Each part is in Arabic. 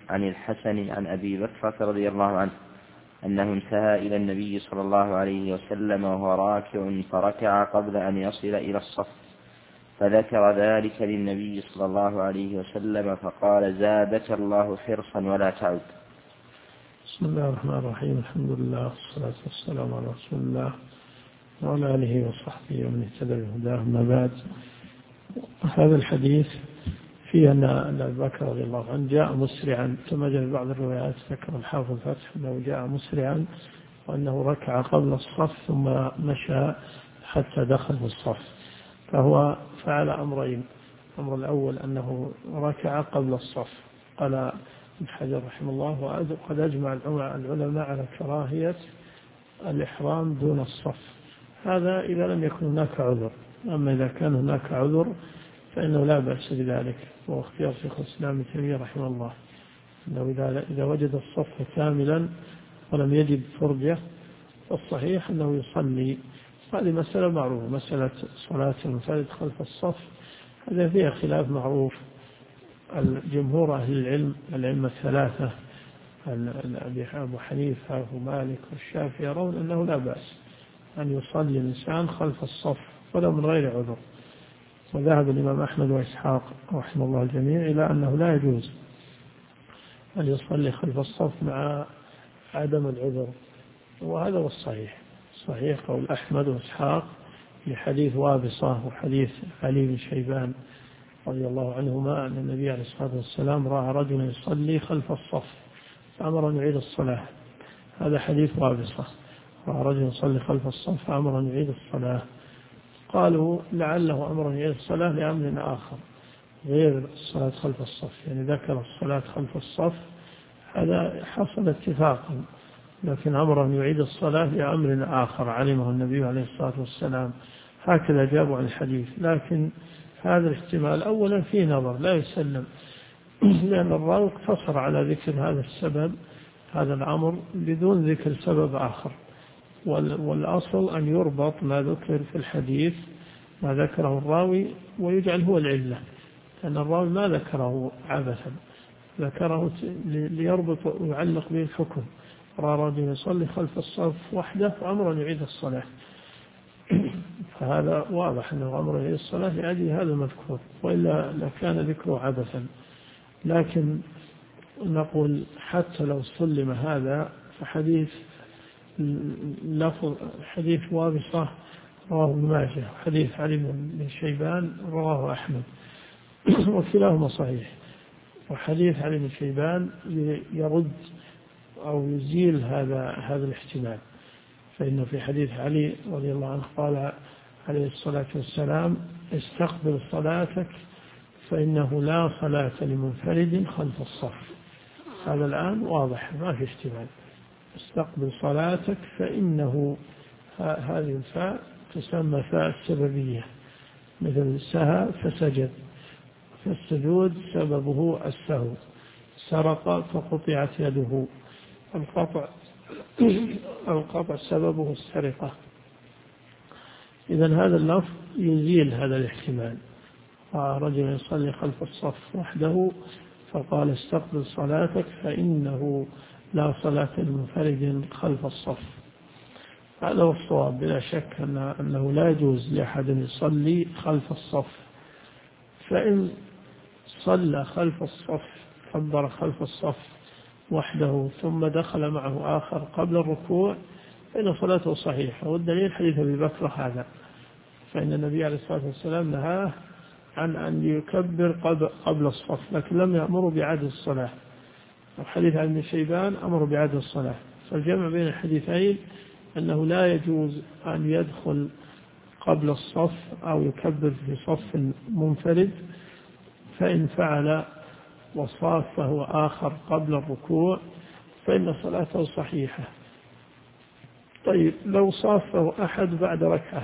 عن الحسن عن أبي بكرة رضي الله عنه أنه انتهى إلى النبي صلى الله عليه وسلم وهو راكع فركع قبل أن يصل إلى الصف، فذكر ذلك للنبي صلى الله عليه وسلم فقال: زادك الله حرصا ولا تعد. بسم الله الرحمن الرحيم. الحمد لله والصلاة والسلام على رسول الله وعلى آله وصحبه ومن اهتدى بهداه. أما بعد، هذا الحديث فيه أن أبا بكر رضي الله عنه جاء مسرعا، كما جاء في بعض الروايات ذكر الحافظ الفتح أنه جاء مسرعا وأنه ركع قبل الصف ثم مشى حتى دخل في الصف، فهو فعل أمرين. الأمر الأول أنه ركع قبل الصف، قال ابن حجر رحمه الله: وقد أجمع العلماء على كراهية الإحرام دون الصف، هذا إذا لم يكن هناك عذر. أما إذا كان هناك عذر فإنه لا بأس بذلك، واختيار شيخ الإسلام ابن تيمية رحمه الله أنه إذا وجد الصف كاملا ولم يجد فرجة فالصحيح أنه يصلي. هذه مسألة معروفة، مسألة صلاة المنفرد خلف الصف هذا فيها خلاف معروف. الجمهور أهل العلم، الأئمة الثلاثة أبو حنيفة ومالك والشافعي، يرون أنه لا بأس أن يصلي الإنسان خلف الصف ولو من غير عذر. وذهب الإمام أحمد وإسحاق رحمه الله الجميع إلى أنه لا يجوز أن يصلي خلف الصف مع عدم العذر، وهذا هو الصحيح. صحيح قول أحمد وإسحاق لحديث وابصة وحديث علي بن شيبان رضي الله عنهما أن النبي عليه الصلاة والسلام رأى رجلا يصلي خلف الصف فأمر أن يعيد الصلاة. هذا حديث وابصة، رأى رجلا يصلي خلف الصف فأمر أن يعيد الصلاة. قالوا لعله أمر أن يعيد الصلاة لأمر آخر غير الصلاة خلف الصف، يعني ذكر الصلاة خلف الصف، هذا حصل اتفاقا، لكن أمر أن يعيد الصلاة لأمر آخر علمه النبي عليه الصلاة والسلام. هكذا جابوا عن الحديث. لكن هذا الاحتمال أولا فيه نظر لا يسلم، لأن الراوي اقتصر على ذكر هذا السبب، هذا الأمر، بدون ذكر سبب آخر. والأصل أن يربط ما ذكر في الحديث، ما ذكره الراوي، ويجعل هو العلة، لأن الراوي ما ذكره عبثا، ذكره ليربط ويعلق به الحكم. رأى رجل يصلي خلف الصف وحده فأمر أن يعيد الصلاة، فهذا واضح أنه أمر أن يعيد الصلاة لأجل هذا المذكور، وإلا لكان ذكره عبثا. لكن نقول حتى لو سلم هذا فحديث حديث وابصة رواه ابن ماجه، حديث علي بن شيبان رواه أحمد، وكلاهما صحيح. وحديث علي بن شيبان يرد أو يزيل هذا الاحتمال، فإنه في حديث علي رضي الله عنه قال عليه الصلاة والسلام: استقبل صلاتك فإنه لا صلاة لمنفرد خلف الصف. هذا الآن واضح ما في احتمال. استقبل صلاتك، فإنه هذه الفاء تسمى فاء السببية، مثل سهى فسجد، فالسجود سببه السهو، سرق فقطعت يده، القطع سببه السرقة. إذن هذا اللفظ يزيل هذا الاحتمال. رجل يصلي خلف الصف وحده فقال: استقبل صلاتك فإنه لا صلاة لمنفرد خلف الصف. هذا هو الصواب، بلا شك أنه لا يجوز لأحد يصلي خلف الصف. فإن صلى خلف الصف، كبر خلف الصف وحده ثم دخل معه آخر قبل الركوع فإن صلاته صحيحة. والدليل حديث أبي بكر هذا، فإن النبي عليه الصلاة والسلام نهاه عن أن يكبر قبل الصف، لكن لم يأمر بعد الصلاة. وحديث عن ابن شيبان أمر بعد الصلاة. فالجمع بين الحديثين أنه لا يجوز أن يدخل قبل الصف أو يكبر في صف منفرد، فإن فعل وصافه آخر قبل الركوع فإن صلاته صحيحة. طيب لو صافه أحد بعد ركعة،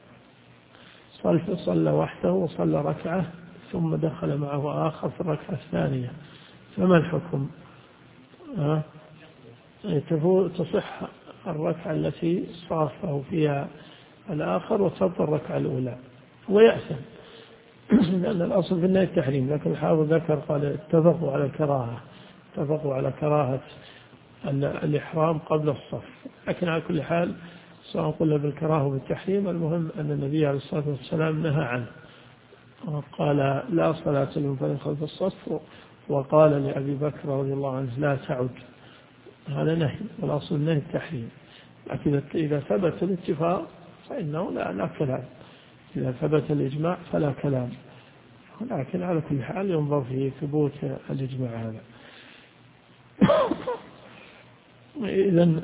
صلى وحده وصلى ركعة ثم دخل معه آخر في الركعة الثانية، فما الحكم؟ تصح الركعة التي صافه فيها الآخر وتبطل الركعة الأولى ويأثم، لأن الأصل في النهي التحريم، لكن الحافظ ذكر قال اتفقوا على الكراهة، اتفقوا على كراهة الإحرام قبل الصف، لكن على كل حال سواء قلنا بالكراهة وبالتحريم، المهم أن النبي عليه الصلاة والسلام نهى عنه، وقال لا صلاة لمنفرد خلف الصف، وقال لأبي بكر رضي الله عنه لا تعد. هذا نهي، والأصل نهي التحريم، لكن إذا ثبت الاتفاق فإنه لا كلام، إذا ثبت الإجماع فلا كلام، لكن على كل حال ينظر في ثبوت الإجماع هذا. إذن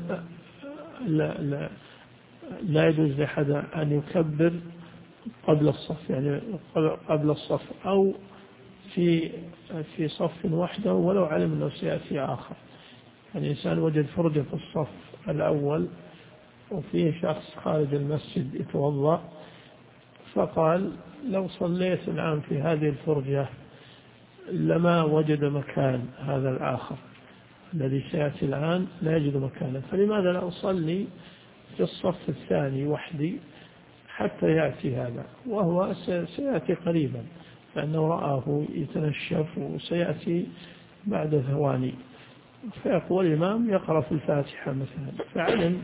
لا يجوز لأحد أن يكبر قبل الصف، يعني قبل الصف أو في صف وحده ولو علم أنه سيأتي آخر. الإنسان وجد فرجة في الصف الأول وفيه شخص خارج المسجد يتوضأ، فقال لو صليت الآن في هذه الفرجة لما وجد مكان هذا الآخر الذي سيأتي الآن، لا يجد مكانا، فلماذا لا أصلي في الصف الثاني وحدي حتى يأتي هذا، وهو سيأتي قريبا لأنه رآه يتنشف وسيأتي بعد ثواني. فيقول الإمام يقرأ في الفاتحة مثلا، فعلم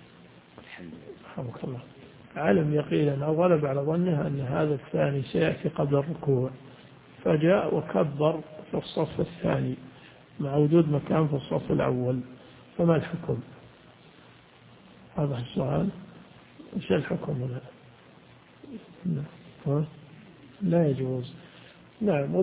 الله علم يقينا أو غلب على ظنه أن هذا الثاني سيأتي قبل الركوع، فجاء وكبر في الصف الثاني مع وجود مكان في الصف الأول، فما الحكم؟ هذا السؤال، إيش الحكم هنا؟ لا يجوز. نعم،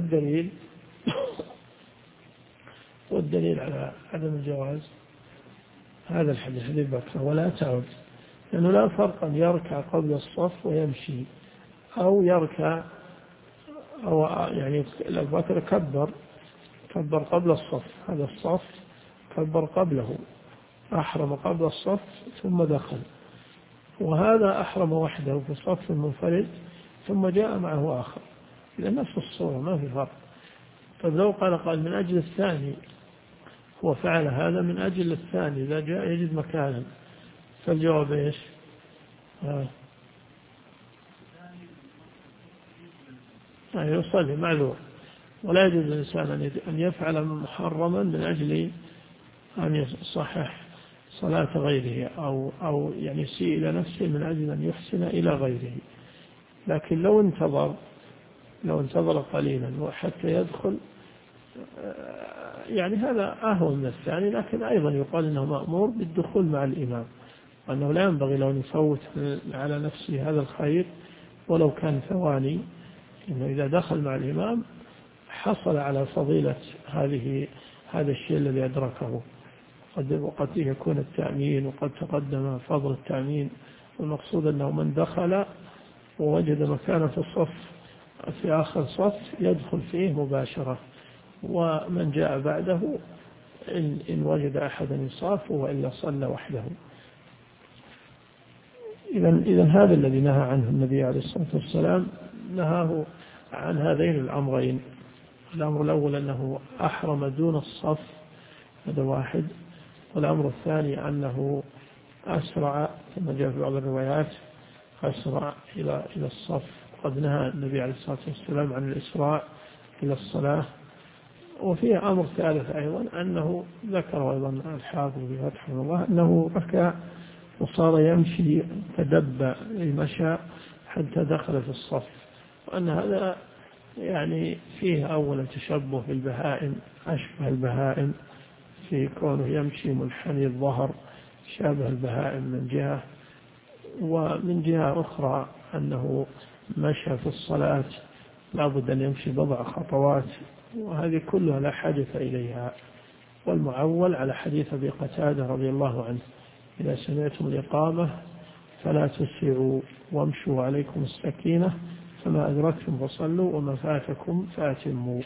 والدليل على عدم الجواز هذا الحديث حديث بكر ولا تعد، لأنه لا فرق أن يركع قبل الصف ويمشي، أو يركع أو يعني بكر كبر قبل الصف، هذا الصف كبر قبله، أحرم قبل الصف ثم دخل، وهذا أحرم وحده في صف منفرد ثم جاء معه آخر، إلى نفس الصورة ما في فرق. طيب لو قال من أجل الثاني، هو فعل هذا من أجل الثاني إذا جاء يجد مكانا، فالجواب إيش؟ يصلي معذور، ولا يجوز للإنسان أن يفعل محرما من أجل أن يصحح صلاة غيره أو يعني يسيء إلى نفسه من أجل أن يحسن إلى غيره. لكن لو انتظر قليلا وحتى يدخل، يعني هذا أهون من الثاني، لكن أيضا يقال أنه مأمور بالدخول مع الإمام، وأنه لا ينبغي له أن يفوت على نفسه هذا الخير ولو كان ثواني، إنه إذا دخل مع الإمام حصل على فضيلة هذا الشيء الذي أدركه. وقد يكون التأمين، وقد تقدم فضل التأمين، والمقصود أنه من دخل ووجد مكانه في الصف في آخر صف يدخل فيه مباشرة، ومن جاء بعده إن وجد أحدا يصافه وإلا صلى وحده. إذن هذا الذي نهى عنه النبي عليه الصلاة والسلام، نهاه عن هذين الأمرين. الأمر الأول أنه أحرم دون الصف، هذا واحد، والأمر الثاني أنه أسرع كما جاء في بعض الروايات، أسرع إلى الصف. قد نهى النبي عليه الصلاة والسلام عن الإسراع إلى الصلاة. وفيه أمر ثالث أيضا أنه ذكر أيضا الحافظ بفتح الله أنه ركع وصار يمشي تدبى مشى حتى دخل في الصف، وأن هذا يعني فيه أولا تشبه بالبهائم، أشبه البهائم في كونه يمشي منحني الظهر، شابه البهائم من جهة، ومن جهة أخرى أنه مشى في الصلاة لابد أن يمشي بضع خطوات، وهذه كلها لا حاجة إليها. والمعول على حديث أبي قتادة رضي الله عنه: إذا سمعتم الإقامة فلا تسرعوا وامشوا عليكم السكينة، فما أدركتم فصلوا وما فاتكم فأتموا.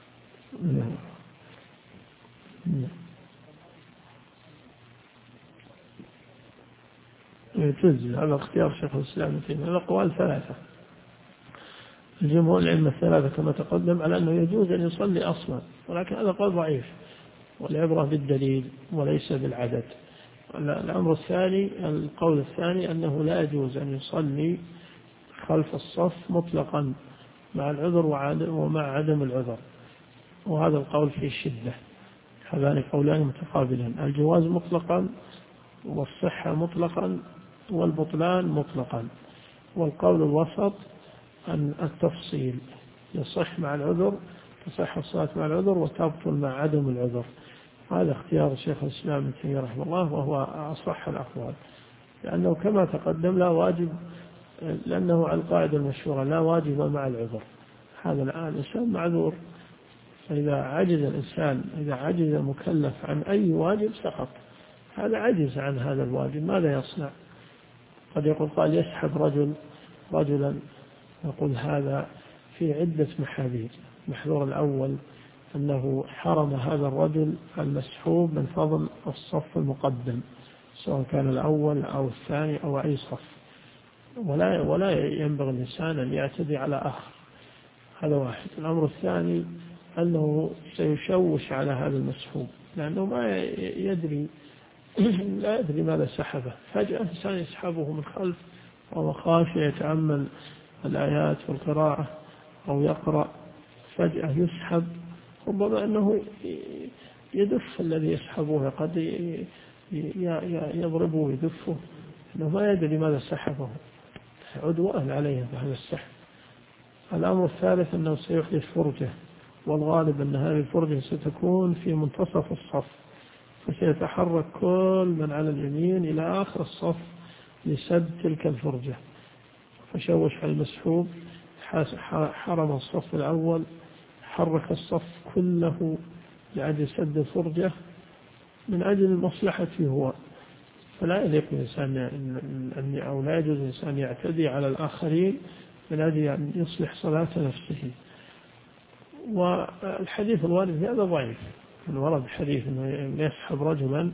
تجزي، هذا اختيار شيخ الإسلام فيه. الأقوال ثلاثة، الجمهور العلم الثلاثة كما تقدم على أنه يجوز أن يصلي أصلا، ولكن هذا قول ضعيف، والعبرة بالدليل وليس بالعدد. الأمر الثاني، القول الثاني أنه لا يجوز أن يصلي خلف الصف مطلقا مع العذر ومع عدم العذر، وهذا القول فيه شدة، هذان قولان متقابلان: الجواز مطلقا، والصحة مطلقا، والبطلان مطلقا. والقول الوسط أن التفصيل يصح مع العذر، تصح الصلاة مع العذر وتبطل مع عدم العذر. هذا اختيار شيخ الإسلام ابن تيمية رحمه الله، وهو أصح الأقوال، لأنه كما تقدم لا واجب، لأنه على القاعدة المشهورة لا واجب مع العذر. هذا الآن الإنسان معذور، فإذا عجز الإنسان، إذا عجز المكلف عن أي واجب سقط. هذا عجز عن هذا الواجب، ماذا يصنع؟ قد يقول قال يسحب رجلا، يقول هذا في عدة محاذير. المحذور الأول أنه حرم هذا الرجل المسحوب من فضل الصف المقدم، سواء كان الأول أو الثاني أو أي صف، ولا ينبغي الإنسان أن يعتدي على آخر. هذا واحد. الأمر الثاني أنه سيشوش على هذا المسحوب، لأنه ما يدري لا يدري ماذا سحبه. فجأة إنسان يسحبه من خلف، وهو خاشع يتأمل الآيات والقراءة أو يقرأ، فجأة يسحب، ربما أنه يدف الذي يسحبه، قد يضربه ويدفه، أنه ما يدري ماذا سحبه، عدوان عليه بهذا السحب. الأمر الثالث أنه سيحدث فرجة، والغالب أن هذه الفرجة ستكون في منتصف الصف، فسيتحرك كل من على اليمين إلى آخر الصف لسد تلك الفرجة، فشوش على المسحوب، حرم الصف الأول، حرك الصف كله لأجل سد الفرجة من أجل مصلحته هو. فلا يليق الإنسان أو لا يجوز الإنسان يعتدي على الآخرين من أجل أن يصلح صلاة نفسه. والحديث الوارد هذا ضعيف، الورد حديث أنه يسحب رجلا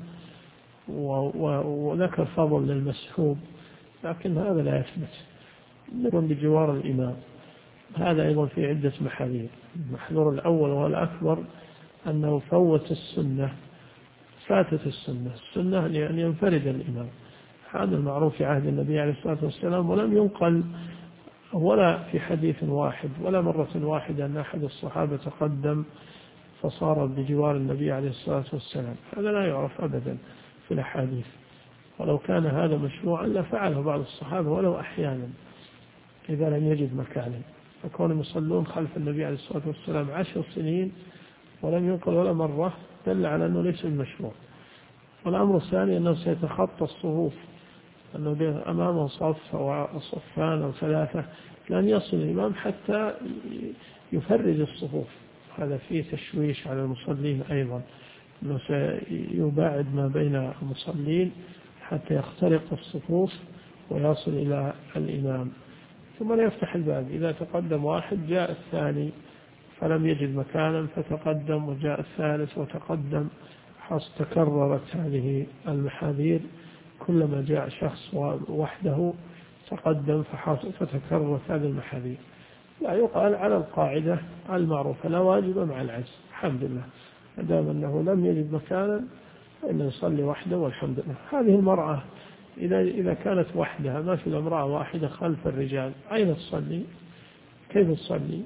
وذكر فضل للمسحوب، لكن هذا لا يثبت. نكون بجوار الإمام، هذا أيضا في عدة محاذير. المحذور الأول وهو الأكبر أنه فوت السنة، فاتت السنة أن ينفرد الإمام. هذا المعروف في عهد النبي عليه الصلاة والسلام، ولم ينقل ولا في حديث واحد ولا مرة واحدة أن أحد الصحابة تقدم فصار بجوار النبي عليه الصلاة والسلام. هذا لا يعرف أبدا في الأحاديث، ولو كان هذا مشروعا لفعله بعض الصحابة ولو أحيانا إذا لم يجد مكانا. فكونهم يصلون خلف النبي عليه الصلاة والسلام 10 سنين ولم ينقل ولا مرة دل على أنه ليس المشروع. والأمر الثاني أنه سيتخطى الصفوف، أنه أمامه صف أو صفان أو ثلاثة، لن يصل الإمام حتى يفرج الصفوف. هذا فيه تشويش على المصلين أيضا، أنه سيباعد ما بين المصلين حتى يخترق الصفوف ويصل إلى الإمام، ثم لا يفتح الباب. إذا تقدم واحد جاء الثاني فلم يجد مكانا فتقدم، وجاء الثالث وتقدم، تكررت هذه المحاذير. كلما جاء شخص وحده تقدم فتكررت هذه المحاذير. لا يقال على القاعدة المعروفة لا واجب مع العجز، الحمد لله، ما دام أنه لم يجد مكانا فإنه يصلي وحده والحمد لله. هذه المرأة إذا كانت وحدها، ما في امرأة واحدة خلف الرجال، أين تصلي؟ كيف تصلي؟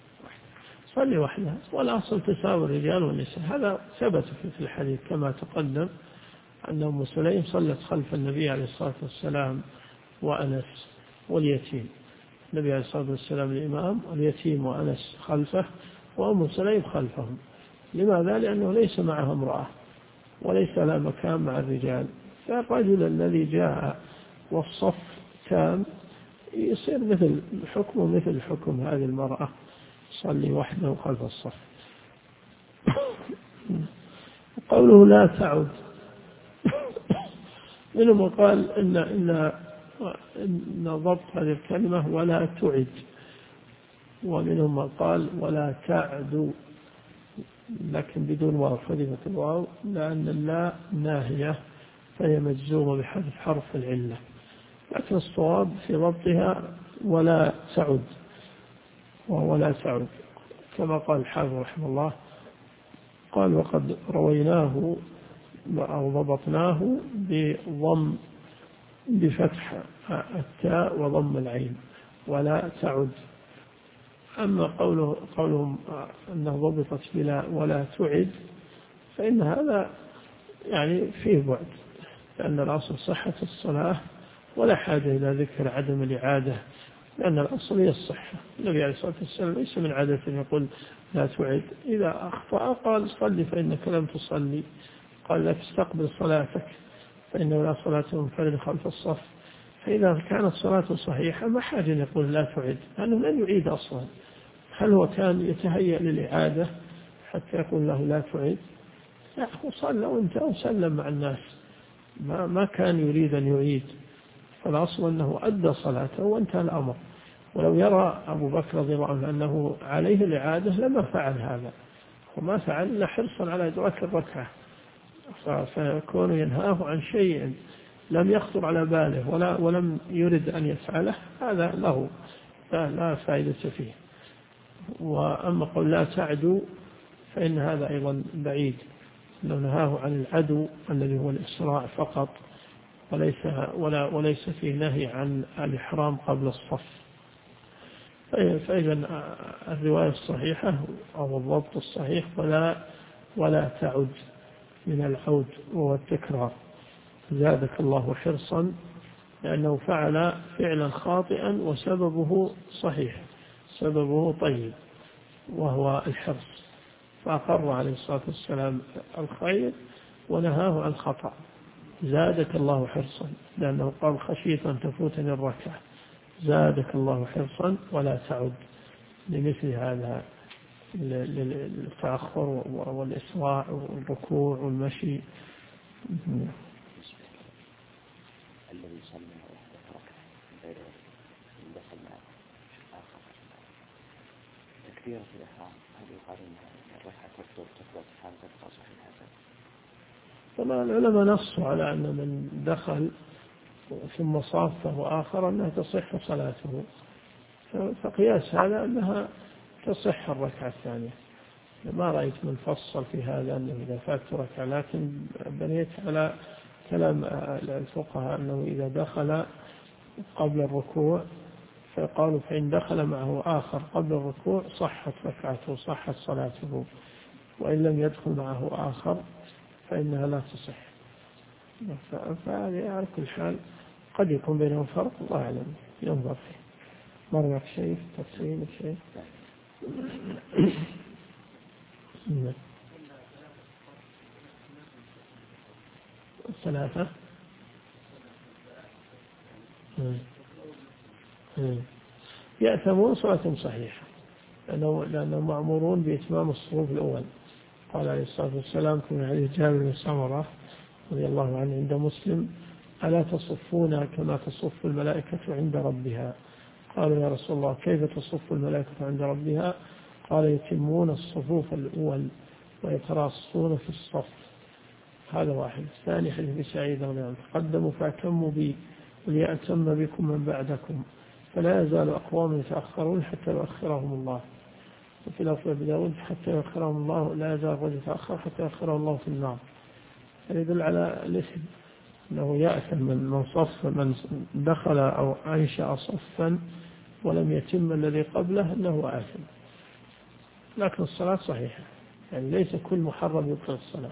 صلي وحدها، والأصل تساوي الرجال والنساء. هذا ثبت في الحديث كما تقدم أن أم سليم صلت خلف النبي عليه الصلاة والسلام وأنس واليتيم. النبي عليه الصلاة والسلام الإمام، واليتيم وأنس خلفه، وأم سليم خلفهم. لماذا؟ لأنه ليس معها امرأة وليس لها مكان مع الرجال. فالرجل الذي جاء والصف تام يصير مثل حكم هذه المرأة، صلي وحده خلف الصف. قوله لا تعد، منهم قال إن ضبط هذه الكلمة ولا تعد، ومنهم قال ولا تعد لكن بدون واو، حذفت الواو لأن اللا ناهية فهي مجزومة بحذف حرف العلة. لكن الصواب في ضبطها ولا تعد، ولا تعد كما قال الحافظ رحمه الله، قال وقد رويناه أو ضبطناه بفتح التاء وضم العين ولا تعد. أما قولهم أنه ضبطت بلا ولا تعد فإن هذا يعني فيه بعد، لأن الأصل صحة الصلاة ولا حاجة إلى ذكر عدم الإعادة، لأن الأصل هي الصحة. النبي عليه الصلاة والسلام ليس من عادة يقول لا تعد، إذا أخطأ قال صلي فإنك لم تصلي، قال لا تستقبل صلاتك فإنه لا صلاة منفرد خلف الصف. فإذا كانت صلاته صحيحة ما حاجة يقول لا تعد، لأنه لن يعيد أصلا. هل هو كان يتهيأ للإعادة حتى يقول له لا تعد؟ لا، هو صلى وانتهى وسلم مع الناس، ما كان يريد أن يعيد. فالأصل أنه أدى صلاته وانتهى الأمر. ولو يرى أبو بكر رضي الله عنه أنه عليه الإعادة لما فعل هذا، وما فعل إلا حرصا على إدراك الركعة. فيكون ينهاه عن شيء لم يخطر على باله ولم يرد أن يفعله، هذا له لا فائدة فيه. وأما قول لا تعدو فإن هذا أيضا بعيد، أنه نهاه عن العدو الذي هو الإسراع فقط، وليس فيه نهي عن الإحرام قبل الصف. فإذا الرواية الصحيحة أو الضبط الصحيح ولا تعد من العود وهو التكرار. زادك الله حرصا، لأنه فعل فعلا خاطئا وسببه صحيح، سببه طيب وهو الحرص، فأقر عليه الصلاة والسلام الخير ونهاه عن الخطأ. زادك الله حرصا، لأنه قال خشيت أن تفوتني الركعة. زادك الله حرصا ولا تعد، لمثل هذا التأخر والإسراع والركوع والمشي. الذي صلى ركعة غير دخل معه آخر تكبيرة الإحرام هل يقارنها الركعة تكبر حال تبقى صحيحة؟ طبعا العلماء نصوا على أن من دخل ثم صافه آخر أنها تصح صلاته، فقياس هذا أنها تصح الركعة الثانية. ما رأيت من فصل في هذا أنه إذا فات ركعة، لكن بنيت على كلام الفقهاء أنه إذا دخل قبل الركوع فقالوا فإن دخل معه آخر قبل الركوع صحت ركعته صحت صلاته، وإن لم يدخل معه آخر فإنها لا تصح. فهذه على كل حال قد يكون بينهم فرق، الله أعلم، ينظر فيه. مرة شيء تفصيل شيء الثلاثة يأثمون صلاة صحيحة، لأنهم مأمورون بإتمام الصفوف الأول. قال عليه الصلاة والسلام في حديث جابر بن سمرة رضي الله عنه عند مسلم: ألا تصفون كما تصف الملائكة عند ربها؟ قالوا يا رسول الله كيف تصف الملائكة عند ربها؟ قال يتمون الصفوف الأول ويتراصون في الصف. هذا واحد. الثاني حديث سعيد رضي الله عنه: تقدموا فأتموا بي وليأتم بكم من بعدكم، فلا يزال أقوام يتأخرون حتى يؤخرهم الله. وفي لفظ أبي داود: حتى يؤخرهم الله، لا يزال الرجل يتأخر حتى يؤخره الله في النار. يدل على الاسم أنه يأثم من دخل أو أنشأ صفا ولم يتم الذي قبله أنه آثم. لكن الصلاة صحيحة، يعني ليس كل محرم يدخل الصلاة.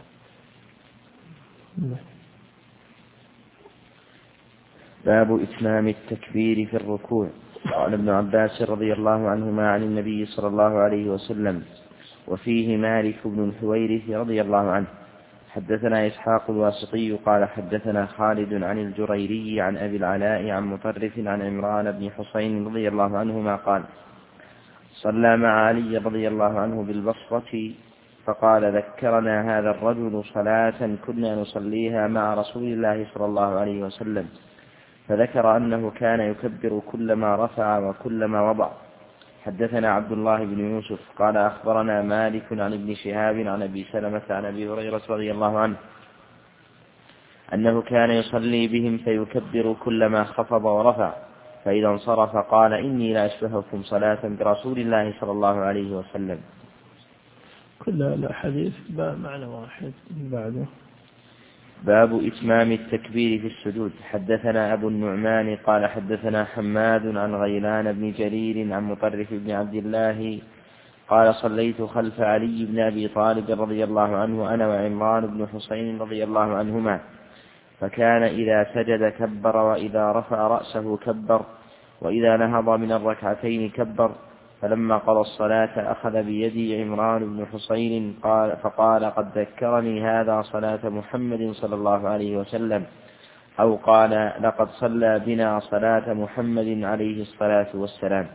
باب إتمام التكبير في الركوع. قال ابن عباس رضي الله عنهما عن النبي صلى الله عليه وسلم، وفيه مالك بن الحويرث رضي الله عنه: حدثنا إسحاق الواسطي قال حدثنا خالد عن الجريري عن أبي العلاء عن مطرف عن عمران بن حسين رضي الله عنهما قال: صلى مع علي رضي الله عنه بالبصرة فقال: ذكرنا هذا الرجل صلاة كنا نصليها مع رسول الله صلى الله عليه وسلم، فذكر أنه كان يكبر كلما رفع وكلما وضع. حدثنا عبد الله بن يوسف قال أخبرنا مالك عن ابن شهاب عن أبي سلمة عن أبي هريرة رضي الله عنه أنه كان يصلي بهم فيكبر كلما خفض ورفع، فإذا انصرف قال: إني لا أشبهكم صلاة برسول الله صلى الله عليه وسلم. كل الأحاديث معنى واحد. بعده باب إتمام التكبير في السجود. حدثنا أبو النعمان قال حدثنا حماد عن غيلان بن جرير عن مطرف بن عبد الله قال صليت خلف علي بن أبي طالب رضي الله عنه أنا وعمران بن حسين رضي الله عنهما، فكان إذا سجد كبر، وإذا رفع رأسه كبر، وإذا نهض من الركعتين كبر. فلما قضى الصلاة أخذ بيدي عمران بن حسين فقال قد ذكرني هذا صلاة محمد صلى الله عليه وسلم، أو قال لقد صلى بنا صلاة محمد عليه الصلاة والسلام.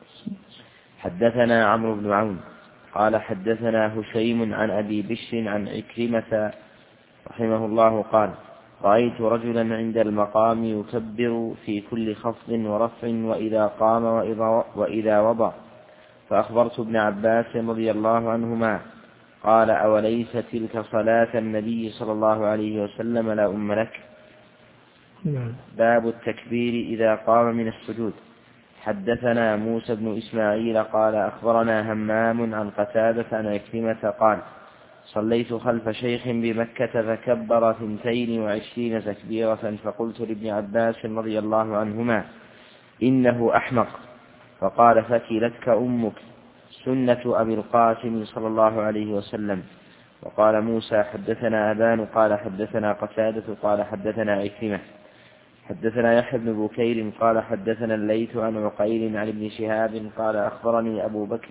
حدثنا عمرو بن عون قال حدثنا هشيم عن أبي بشر عن عكرمة رحمه الله قال رأيت رجلا عند المقام يكبر في كل خفض ورفع وإذا قام وإذا وضع، فأخبرت ابن عباس رضي الله عنهما قال أوليس تلك صلاة النبي صلى الله عليه وسلم لا أم لك؟ باب التكبير إذا قام من السجود. حدثنا موسى بن إسماعيل قال أخبرنا همام عن قتادة عن عكرمة قال صليت خلف شيخ بمكة فكبر 22 تكبيرة، فقلت لابن عباس رضي الله عنهما إنه أحمق، فقال فكلتك أمك، سنة أبي القاسم صلى الله عليه وسلم. وقال موسى حدثنا أبان قال حدثنا قتادة قال حدثنا عكرمة حدثنا يحيى بن بكير قال حدثنا الليث عن عقيل عن ابن شهاب قال أخبرني أبو بكر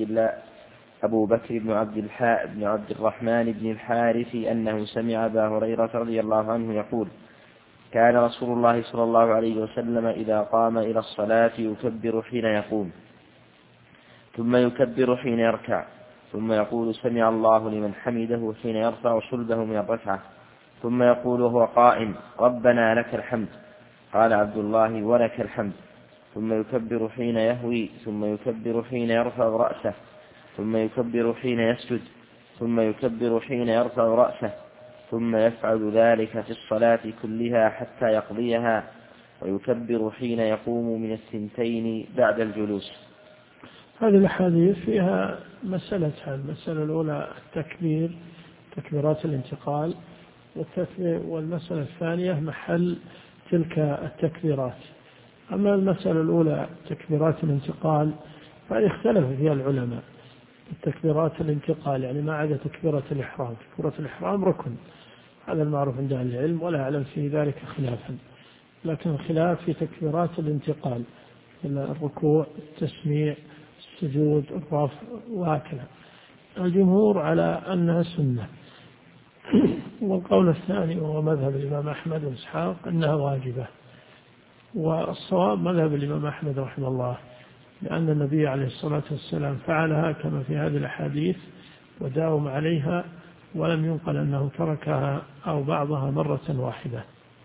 بن عبد الرحمن بن الحارث أنه سمع أبا هريرة رضي الله عنه يقول كان رسول الله صلى الله عليه وسلم إذا قام إلى الصلاة يكبر حين يقوم، ثم يكبر حين يركع، ثم يقول سمع الله لمن حمده حين يرفع صلبه من الركعة، ثم يقول وهو قائم ربنا لك الحمد، قال عبد الله ولك الحمد، ثم يكبر حين يهوي، ثم يكبر حين يرفع رأسه، ثم يكبر حين يسجد، ثم يكبر حين يرفع رأسه، ثم يفعل ذلك في الصلاة كلها حتى يقضيها، ويكبر حين يقوم من الثنتين بعد الجلوس. هذه الأحاديث فيها مسألتان: المسألة الأولى التكبير، تكبيرات الانتقال، والمسألة الثانية محل تلك التكبيرات. أما المسألة الأولى تكبيرات الانتقال فهذه اختلف فيها العلماء. التكبيرات الانتقال يعني ما عدا تكبيرة الإحرام، تكبيرة الإحرام ركن، هذا المعروف عند أهل العلم ولا أعلم في ذلك خلافا، لكن الخلاف في تكبيرات الانتقال، الركوع، التسميع، السجود، الرفع وهكذا. الجمهور على أنها سنة، والقول الثاني وهو مذهب الإمام أحمد وإسحاق أنها واجبة، والصواب مذهب الإمام أحمد رحمه الله، لأن النبي عليه الصلاة والسلام فعلها كما في هذه الأحاديث وداوم عليها، ولم ينقل أنه تركها أو بعضها مرة واحدة.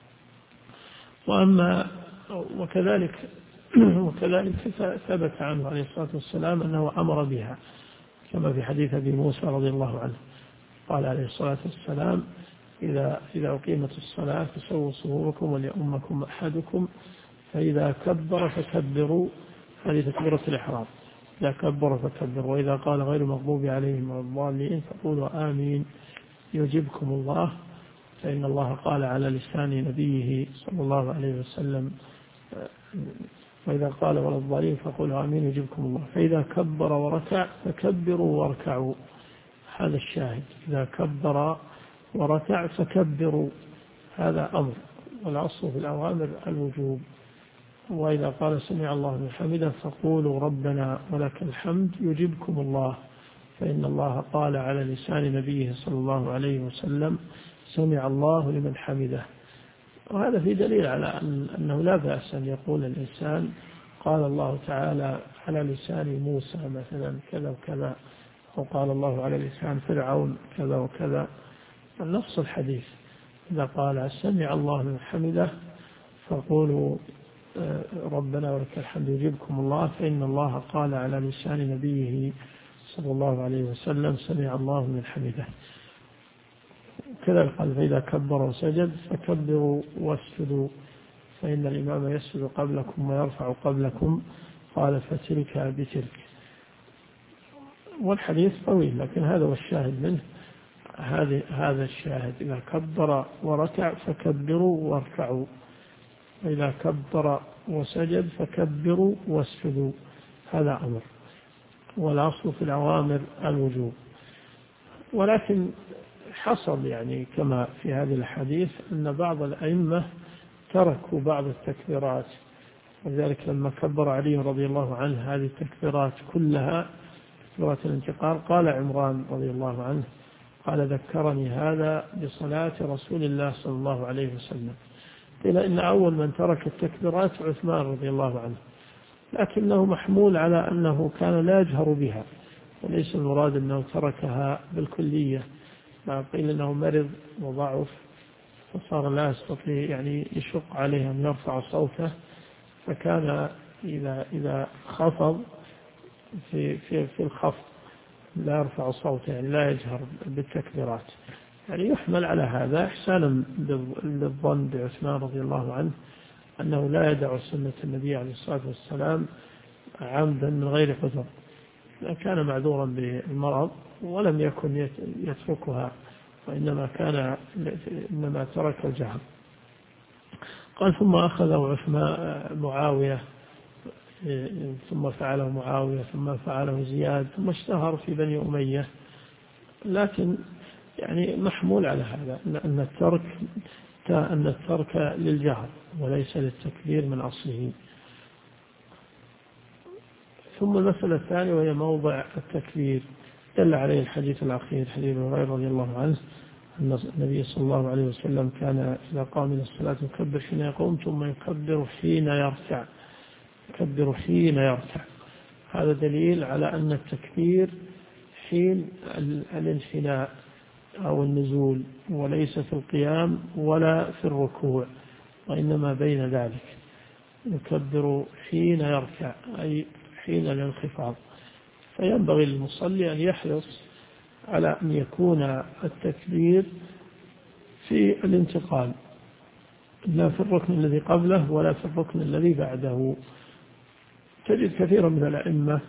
وكذلك ثبت عنه عليه الصلاة والسلام أنه أمر بها، كما في حديث أبي موسى رضي الله عنه قال عليه الصلاة والسلام إذا أقيمت الصلاة فسووا صفوفكم وليؤمكم أحدكم، فإذا كبر فكبروا، هذه تكبيرة الإحرام، إذا كبر فكبروا، وإذا قال غير المغضوب عليهم ولا الضالين فقولوا آمين يجبكم الله، فإن الله قال على لسان نبيه صلى الله عليه وسلم وإذا قال ولا الضالين فقولوا آمين يجبكم الله. فإذا كبر وركع فكبروا واركعوا، هذا الشاهد، إذا كبر وركع فكبروا، هذا أمر، والأصل في الأوامر الوجوب. وإذا قال سمع الله لمن حمده فقولوا ربنا ولك الحمد يجبكم الله، فإن الله قال على لسان نبيه صلى الله عليه وسلم سمع الله لمن حمده. وهذا في دليل على أنه لا بأس أن يقول الإنسان قال الله تعالى على لسان موسى مثلا كذا وكذا، أو قال الله على لسان فرعون كذا وكذا، نفس الحديث. إذا قال سمع الله لمن حمده فقولوا ربنا ولك الحمد يجيبكم الله، فإن الله قال على لسان نبيه صلى الله عليه وسلم سمع الله لمن حمده. كذا قال فإذا كبر وسجد فكبروا واسجدوا، فإن الإمام يسجد قبلكم ويرفع قبلكم، قال فتلك بتلك. والحديث طويل لكن هذا هو الشاهد منه، هذا الشاهد: إذا كبر وركع فكبروا واركعوا، وإذا كبر وسجد فكبروا واسجدوا، هذا أمر. والأصل في الأوامر الوجوب. ولكن حصل يعني كما في هذه الحديث أن بعض الأئمة تركوا بعض التكبيرات، وذلك لما كبر علي رضي الله عنه هذه التكبيرات كلها تكبيرات الانتقال، قال عمران رضي الله عنه قال ذكرني هذا بصلاة رسول الله صلى الله عليه وسلم. قيل إن أول من ترك التكبيرات عثمان رضي الله عنه، لكنه محمول على أنه كان لا يجهر بها، وليس المراد أنه تركها بالكلية. قيل أنه مرض وضعف فصار لا يستطيع يعني يشق عليه أن يرفع صوته، فكان إذا خفض في الخفض لا يرفع صوته، يعني لا يجهر بالتكبيرات. يعني يحمل على هذا إحسانا للظن بعثمان رضي الله عنه أنه لا يدع سنة النبي عليه الصلاة والسلام عمدا من غير عذر، كان معذورا بالمرض ولم يكن يتركها، وإنما إنما ترك الجهر. قال ثم أخذه معاوية، ثم فعله معاوية، ثم فعله زياد، ثم اشتهر في بني أمية. لكن يعني محمول على هذا أن الترك للجهر وليس للتكبير من أصله. ثم المسألة الثانية وهي موضع التكبير، دل عليه الحديث الأخير حديث هريرة رضي الله عنه أن النبي صلى الله عليه وسلم كان إذا قام إلى الصلاة يكبر حين يقوم ثم يكبر حين يركع، يكبر حين يركع. هذا دليل على أن التكبير حين الانحناء أو النزول، وليس في القيام ولا في الركوع، وإنما بين ذلك. يكبر حين يركع أي حين الانخفاض. فينبغي للمصلي أن يحرص على أن يكون التكبير في الانتقال، لا في الركن الذي قبله ولا في الركن الذي بعده. تجد كثيرا من الأئمة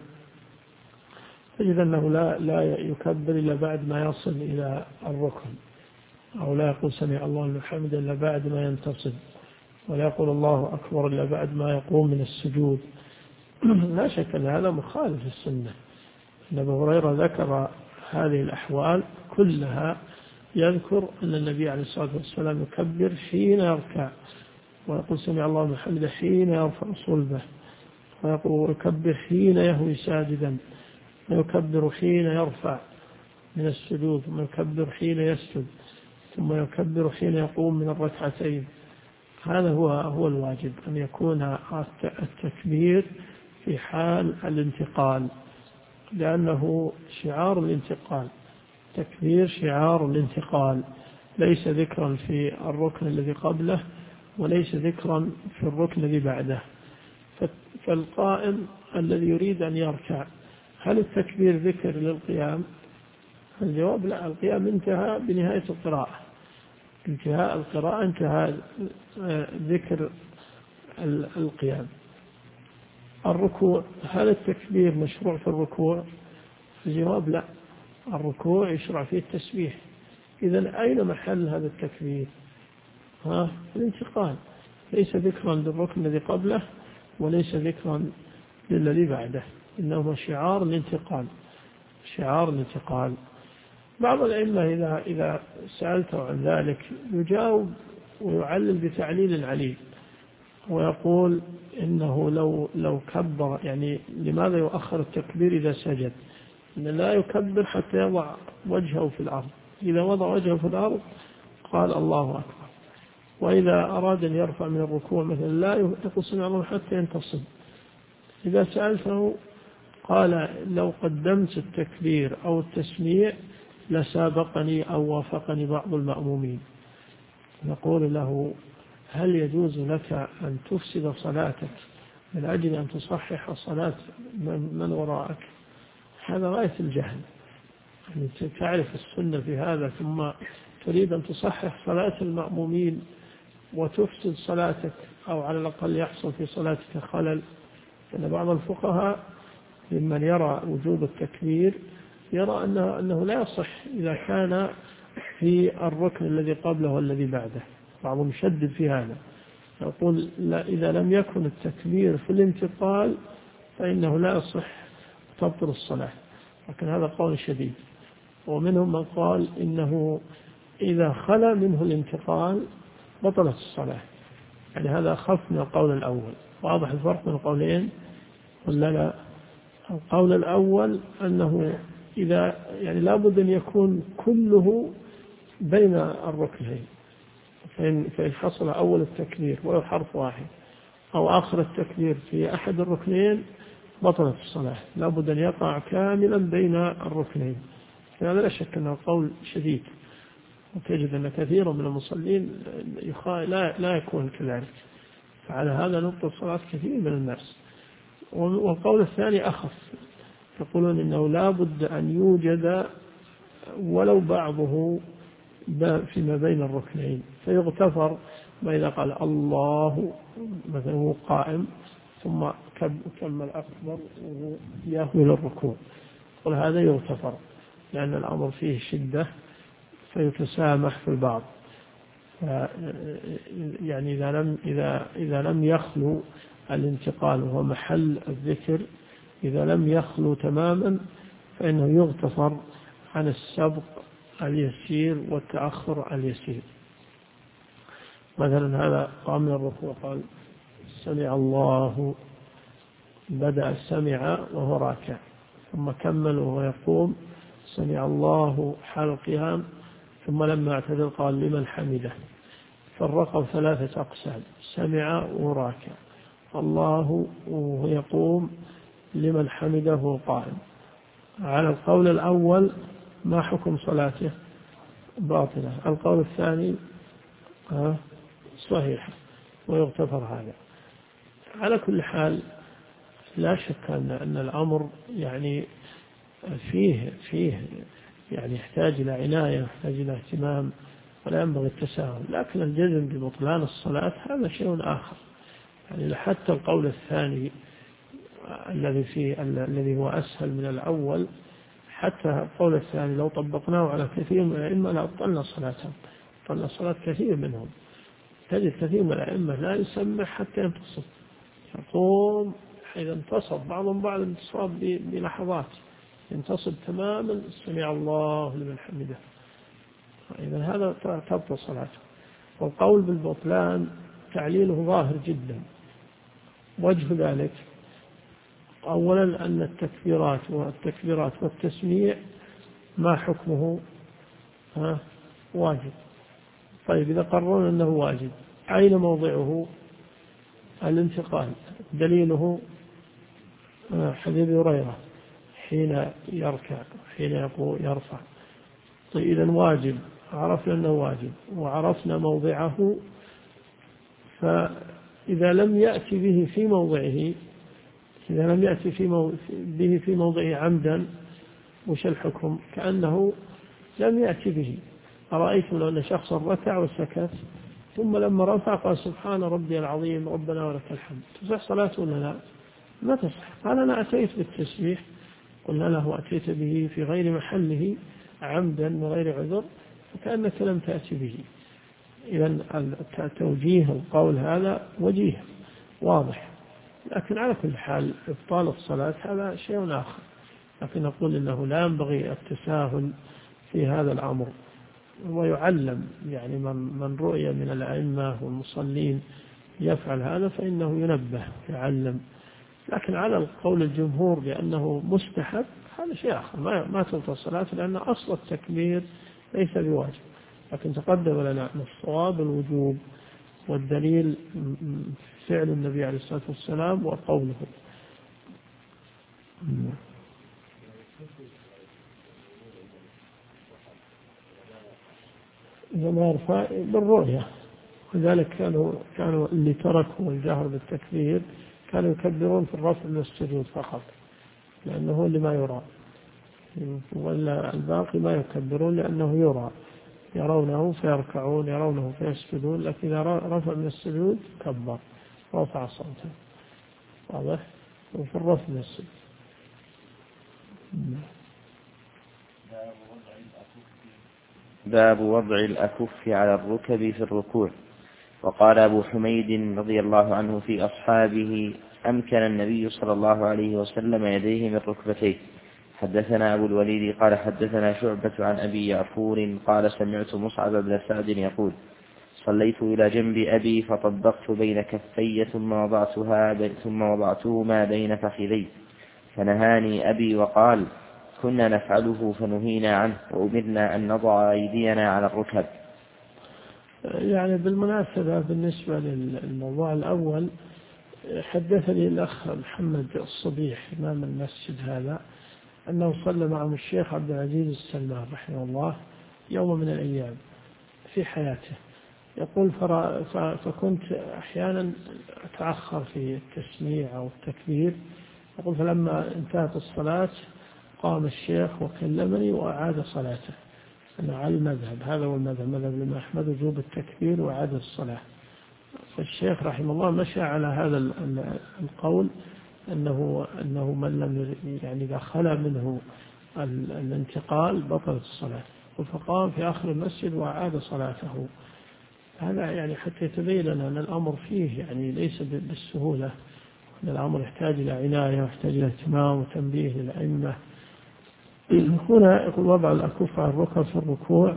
تجد أنه لا يكبر إلا بعد ما يصل إلى الركن، أو لا يقول سمع الله لمن حمده إلا بعد ما ينتصب، ولا يقول الله أكبر إلا بعد ما يقوم من السجود. لا شك أن هذا مخالف السنة. أن أبا هريرة ذكر هذه الأحوال كلها، يذكر أن النبي عليه الصلاة والسلام يكبر حين يركع، ويقول سمع الله لمن حمده حين يرفع صلبه، ويقول يكبر حين يهوي ساجدا، ويكبر حين يرفع من السجود، ثم يكبر حين يسجد، ثم يكبر حين يقوم من الركعتين. هذا هو الواجب، أن يكون التكبير في حال الانتقال، لأنه شعار الانتقال. تكبير شعار الانتقال، ليس ذكرا في الركن الذي قبله وليس ذكرا في الركن الذي بعده. فالقائم الذي يريد أن يركع، هل التكبير ذكر للقيام؟ الجواب لا، القيام انتهى بنهاية القراءة، انتهاء القراءة انتهى ذكر القيام. الركوع، هل التكبير مشروع في الركوع؟ الجواب لا، الركوع يشرع فيه التسبيح. إذن أين محل هذا التكبير؟ الانتقال، ليس ذكرا للركن الذي قبله وليس ذكرا للذي بعده، إنه شعار الانتقال، شعار الانتقال. بعض الأئمة إذا سألته عن ذلك يجاوب ويعلل بتعليل عليل، ويقول إنه لو كبر، يعني لماذا يؤخر التكبير إذا سجد؟ إن لا يكبر حتى يضع وجهه في الأرض، إذا وضع وجهه في الأرض قال الله أكبر. وإذا أراد أن يرفع من الركوع مثلا لا يقول سمع الله حتى ينتصب. إذا سألته قال لو قدمت التكبير أو التسميع لسابقني أو وافقني بعض المأمومين. نقول له هل يجوز لك أن تفسد صلاتك من أجل أن تصحح صلاة من وراءك؟ هذا غاية الجهل، يعني تعرف السنة في هذا ثم تريد أن تصحح صلاة المأمومين وتفسد صلاتك، أو على الأقل يحصل في صلاتك خلل. فإن بعض الفقهاء ممن يرى وجوب التكبير يرى أنه لا يصح إذا كان في الركن الذي قبله والذي بعده، بعضهم يشدد في هذا، يقول لا، إذا لم يكن التكبير في الانتقال فإنه لا يصح تبطل الصلاة، لكن هذا قول شديد. ومنهم من قال إنه إذا خلا منه الانتقال بطلت الصلاة، يعني هذا أخف من القول الأول. واضح الفرق بين القولين ولا لا؟ القول الأول أنه إذا يعني لابد أن يكون كله بين الركنين، فإن حصل أول التكبير ولو حرف واحد أو آخر التكبير في أحد الركنين بطلت الصلاة، لابد أن يقع كاملا بين الركنين. هذا لا شك أنه قول شديد، وتجد أن كثير من المصلين لا يكون كذلك، فعلى هذا نبطل صلاة كثير من الناس. والقول الثاني أخف، يقولون إنه لا بد أن يوجد ولو بعضه فيما بين الركنين، فيغتفر ما إذا قال الله مثلا هو قائم ثم كمل أكبر وهو يهوي للركوع، وهذا يغتفر لأن الأمر فيه شدة فيتسامح في البعض. يعني إذا لم يخلو الانتقال وهو محل الذكر، إذا لم يخلو تماما فإنه يغتفر عن السبق اليسير والتأخر اليسير. مثلا هذا قام من الركوع قال سمع الله، بدأ سمع وهو راكع، ثم كمل وهو يقوم سمع الله حال القيام، ثم لما اعتدل قال لمن حمده، فرقوا 3 أقسام: سمع وراكع، الله وهو يقوم، لمن حمده وهو قائم. على القول الأول ما حكم صلاته؟ باطلة. القول الثاني صحيح ويغتفر هذا. على كل حال لا شك أن الأمر يعني فيه يعني يحتاج إلى عناية، يحتاج إلى اهتمام، ولا ينبغي التساهل. لكن الجزم ببطلان الصلاة هذا شيء آخر. يعني حتى القول الثاني الذي هو أسهل من الأول، حتى القول الثاني لو طبقناه على كثير من الأئمة لأبطلنا صلاتهم، بطلنا صلاة كثير منهم. تجد كثير من الأئمة لا يسمع حتى ينتصب، يقوم إذا انتصب بعضهم بعض الانتصاب بلحظات، ينتصب تماما سمع الله لمن حمده، إذا هذا تبطل صلاته. والقول بالبطلان تعليله ظاهر جدا. وجه ذلك أولا أن التكبيرات والتسميع ما حكمه واجب. طيب إذا قررنا أنه واجب، أين موضعه؟ الانتقال. دليله حديث هريرة حين يركع حين يرفع. طيب إذا واجب، عرفنا أنه واجب وعرفنا موضعه، فإذا لم يأتي به في موضعه، إذا لم يأتي به في موضعه عمدا، وش الحكم؟ كأنه لم يأتي به. أرأيتم لو أن شخصا ركع وسكت ثم لما رفع قال سبحان ربي العظيم ربنا ولك الحمد، تصح صلاته ولا لا؟ ما تصح. قال أنا أتيت بالتسبيح، قلنا له أتيت به في غير محله عمدا من غير عذر، فكأنك لم تأتي به. إذا توجيه القول هذا وجيه واضح. لكن على كل حال إبطال الصلاة هذا شيء آخر. لكن نقول إنه لا ينبغي التساهل في هذا الأمر، ويعلم يعني من رؤي من الأئمة والمصلين يفعل هذا فإنه ينبه يعلم. لكن على القول الجمهور بأنه مستحب هذا شيء آخر، ما تبطل الصلاة، لأن أصل التكبير ليس بواجب. لكن تقدم لنا أن الصواب الوجوب، والدليل فعل النبي عليه الصلاة والسلام وقوله. إذا يرفع بالرؤية، وذلك كانوا اللي تركوا الجهر بالتكبير كانوا يكبرون في الرفع من السجود فقط، لأنه هو اللي ما يرى، ولا الباقي ما يكبرون لأنه يرى، يرونه فيركعون يرونه فيسجدون، لكن إذا رفع من السجود كبر رفع صوته. واضح؟ وفي الرفع من السجود. باب وضع الأكف على الركب في الركوع. وقال أبو حميد رضي الله عنه في أصحابه أمكن النبي صلى الله عليه وسلم يديه من ركبتيه. حدثنا أبو الوليد قال حدثنا شعبة عن أبي يعفور قال سمعت مصعب بن سعد يقول صليت إلى جنب أبي فطبقت بين كفي ثم وضعتهما بين فخذي فنهاني أبي وقال كنا نفعله فنهينا عنه وأمرنا أن نضع أيدينا على الركب. يعني بالمناسبة بالنسبة للموضوع الأول حدثني الأخ محمد الصبيح إمام المسجد هذا أنه صلى معهم الشيخ عبد العزيز السلمان رحمه الله يوم من الأيام في حياته. يقول فكنت أحيانا أتأخر في التسميع أو التكبير. يقول فلما انتهت الصلاة قام الشيخ وكلمني وأعاد صلاته. أنا على المذهب هذا هو المذهب الإمام أحمد وجوب التكبير وإعادة الصلاة. فالشيخ رحمه الله مشى على هذا القول أنه من لم يعني إذا خلا منه الانتقال بطلت الصلاة. فقام في آخر المسجد وأعاد صلاته. هذا يعني حتى يتبين لنا أن الأمر فيه يعني ليس بالسهولة، أن الأمر يحتاج إلى عناية ويحتاج إلى اهتمام وتنبيه للأئمة. هنا يقول وضع الأكف على الركب في الركوع.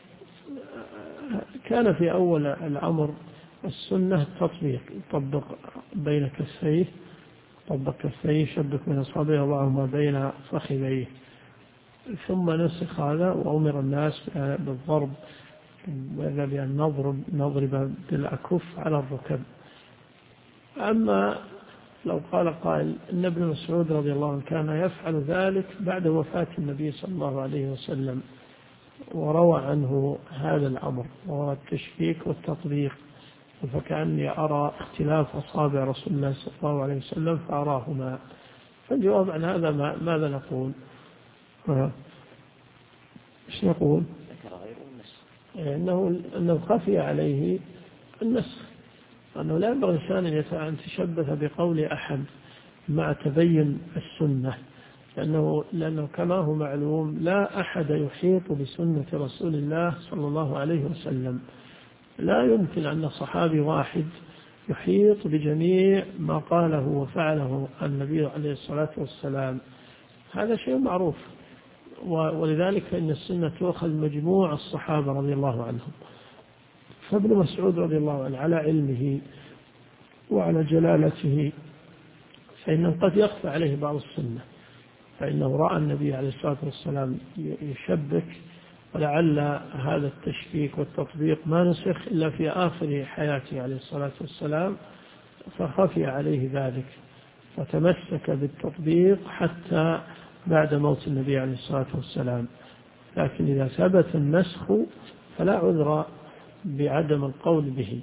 كان في أول الأمر السنة التطبيق، يطبق بين كفيه، طبق كفيه شبك من أصابعه وضعهما بين فخذيه، ثم نسخ هذا وأمر الناس بالضرب بأن نضرب بالأكف على الركب. أما لو قال قائل أن ابن مسعود رضي الله عنه كان يفعل ذلك بعد وفاة النبي صلى الله عليه وسلم وروى عنه هذا الأمر وهو التشبيك والتطبيق، فكأني أرى اختلاف أصابع رسول الله صلى الله عليه وسلم فأراهما. فالجواب عن هذا ماذا نقول؟ إيش نقول؟ أنه خفي عليه النسخ، أنه لا ينبغي الإنسان أن يتشبث بقول أحد مع تبين السنة، لأنه كما هو معلوم لا أحد يحيط بسنة رسول الله صلى الله عليه وسلم. لا يمكن أن صحابي واحد يحيط بجميع ما قاله وفعله النبي عليه الصلاة والسلام، هذا شيء معروف. ولذلك فإن السنة تؤخذ مجموع الصحابة رضي الله عنهم. فابن مسعود رضي الله عنه على علمه وعلى جلالته فإنه قد يخفى عليه بعض السنة، فإنه رأى النبي عليه الصلاة والسلام يشبك، ولعل هذا التشبيك والتطبيق ما نسخ إلا في آخر حياته عليه الصلاة والسلام، فخفي عليه ذلك وتمسك بالتطبيق حتى بعد موت النبي عليه الصلاة والسلام. لكن إذا ثبت النسخ فلا عذر بعدم القول به.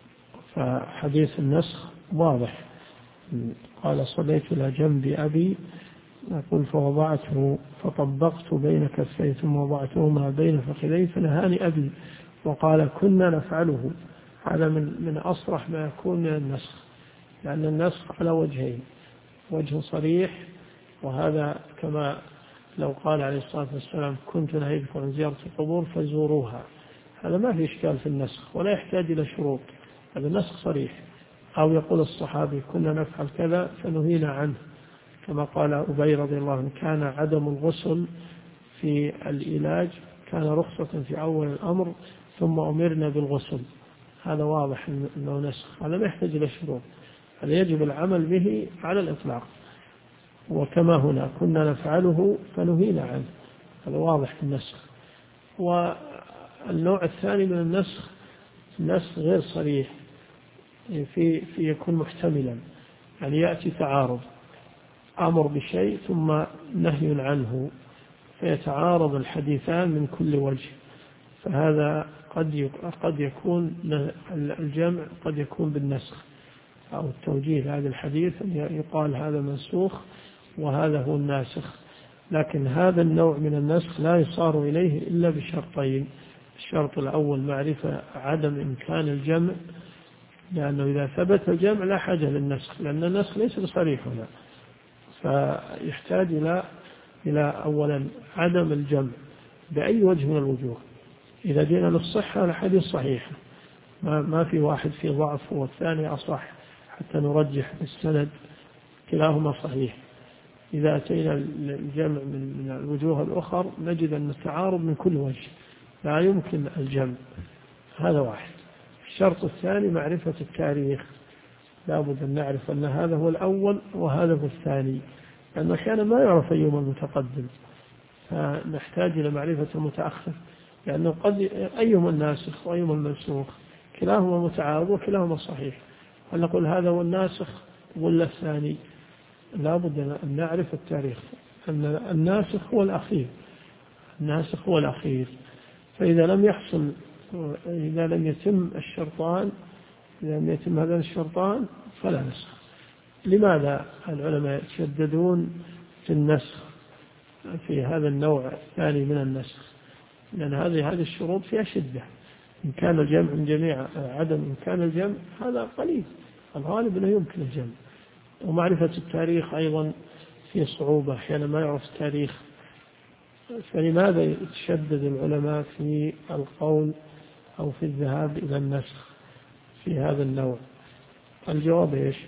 فحديث النسخ واضح. قال صليت إلى جنب أبي يقول فوضعته فطبقت بين كفيه ثم وضعتهما بين فخذيه فنهاني أبي وقال كنا نفعله. هذا من أصرح ما يكون من النسخ، لأن النسخ على وجهين، وجه صريح، وهذا كما لو قال عليه الصلاة والسلام كنت نهيتكم عن زيارة القبور فزوروها، هذا ما في إشكال في النسخ ولا يحتاج إلى شروط، هذا نسخ صريح. أو يقول الصحابي كنا نفعل كذا فنهينا عنه، كما قال أبي رضي الله عنه كان عدم الغسل في العلاج كان رخصة في أول الأمر ثم أمرنا بالغسل، هذا واضح أنه نسخ، هذا ما يحتاج إلى شروط، هذا يجب العمل به على الإطلاق. وكما هنا كنا نفعله فنهينا عنه، هذا واضح في النسخ. والنوع الثاني من النسخ نسخ غير صريح، في يكون محتملا، يعني يأتي تعارض، أمر بشيء ثم نهي عنه فيتعارض الحديثان من كل وجه، فهذا قد يكون الجمع قد يكون بالنسخ أو التوجيه هذا الحديث يقال هذا منسوخ وهذا هو الناسخ. لكن هذا النوع من النسخ لا يصار إليه إلا بشرطين: الشرط الأول معرفة عدم إمكان الجمع، لأنه إذا ثبت الجمع لا حاجة للنسخ، لأن النسخ ليس بصريح هنا، فيحتاج إلى أولا عدم الجمع بأي وجه من الوجوه. إذا جينا للصحة الحديث صحيح، ما في واحد فيه ضعف والثاني أصح، حتى نرجح السند، كلاهما صحيح. إذا أتينا الجمع من الوجوه الأخر نجد أن التعارض من كل وجه، لا يمكن الجمع. هذا واحد. الشرط الثاني معرفة التاريخ، لا بد أن نعرف أن هذا هو الأول وهذا هو الثاني، لأنه أحيانا ما يعرف أيهما المتقدم، فنحتاج إلى معرفة المتأخر، لأنه قد أيهما الناسخ وأيهما المنسوخ، كلاهما متعارض وكلاهما صحيح، هل نقول هذا هو الناسخ ولا الثاني؟ لا بد أن نعرف التاريخ، أن الناسخ هو الأخير، الناسخ هو الأخير. فإذا لم يحصل، إذا لم يتم الشرطان، إذا لم يتم هذان الشرطان فلا نسخ. لماذا العلماء يتشددون في النسخ في هذا النوع الثاني من النسخ؟ لأن هذه الشروط فيها شدة. إن كان الجمع من جميع عدم إمكان الجمع هذا قليل، الغالب أنه يمكن الجمع. ومعرفة التاريخ أيضا فيه صعوبة، أحيانا ما يعرف التاريخ. فلماذا يتشدد العلماء في القول أو في الذهاب إلى النسخ في هذا النوع؟ الجواب إيش؟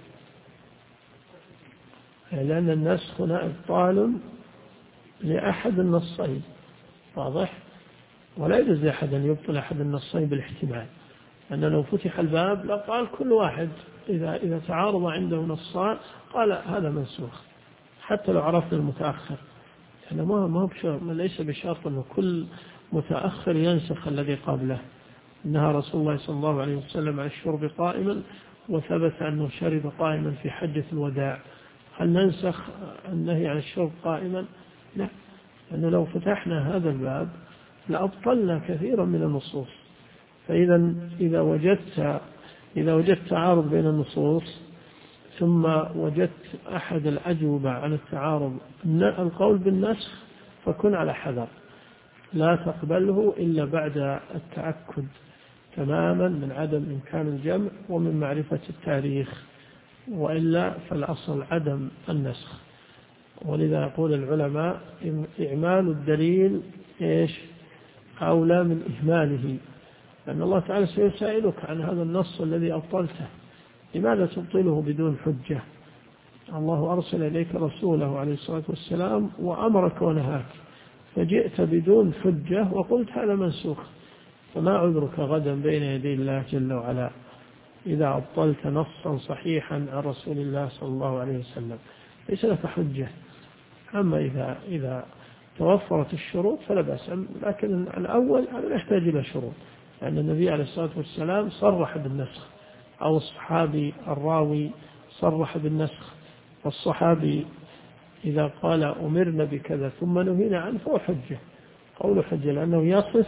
لأن النسخ هنا إبطال لأحد النصين، واضح؟ ولا يجوز لأحد أن يبطل أحد النصين بالاحتمال، أن لو فتح الباب لقال كل واحد إذا تعارض عنده نصان قال هذا منسوخ، حتى لو عرفنا المتأخر. يعني ما ليس بشرط أن كل متأخر ينسخ الذي قبله. نهى رسول الله صلى الله عليه وسلم عن الشرب قائما، وثبت أنه شرب قائما في حجة الوداع. هل ننسخ النهي عن الشرب قائما؟ لا، لأنه لو فتحنا هذا الباب لأبطلنا كثيرا من النصوص. فإذا إذا وجدت تعارض بين النصوص ثم وجدت أحد الأجوبة عن التعارض القول بالنسخ، فكن على حذر، لا تقبله إلا بعد التأكد تماما من عدم إمكان الجمع ومن معرفة التاريخ، وإلا فالأصل عدم النسخ. ولذا يقول العلماء إعمال الدليل إيش أولى من إهماله، لأن الله تعالى سيسألك عن هذا النص الذي أبطلته، لماذا تبطله بدون حجة؟ الله أرسل إليك رسوله عليه الصلاة والسلام وأمرك ونهاك، فجئت بدون حجة وقلت هذا منسوخ، فما عذرك غدا بين يدي الله جل وعلا إذا أبطلت نصا صحيحا عن رسول الله صلى الله عليه وسلم؟ ليس لك حجة. أما إذا توفرت الشروط فلا بأس، لكن الأول هذا يحتاج إلى شروط، لأن النبي عليه الصلاة والسلام صرح بالنسخ، أو الصحابي الراوي صرح بالنسخ. والصحابي إذا قال أمرنا بكذا ثم نهينا عنه فهو حجة، قول حجة، لأنه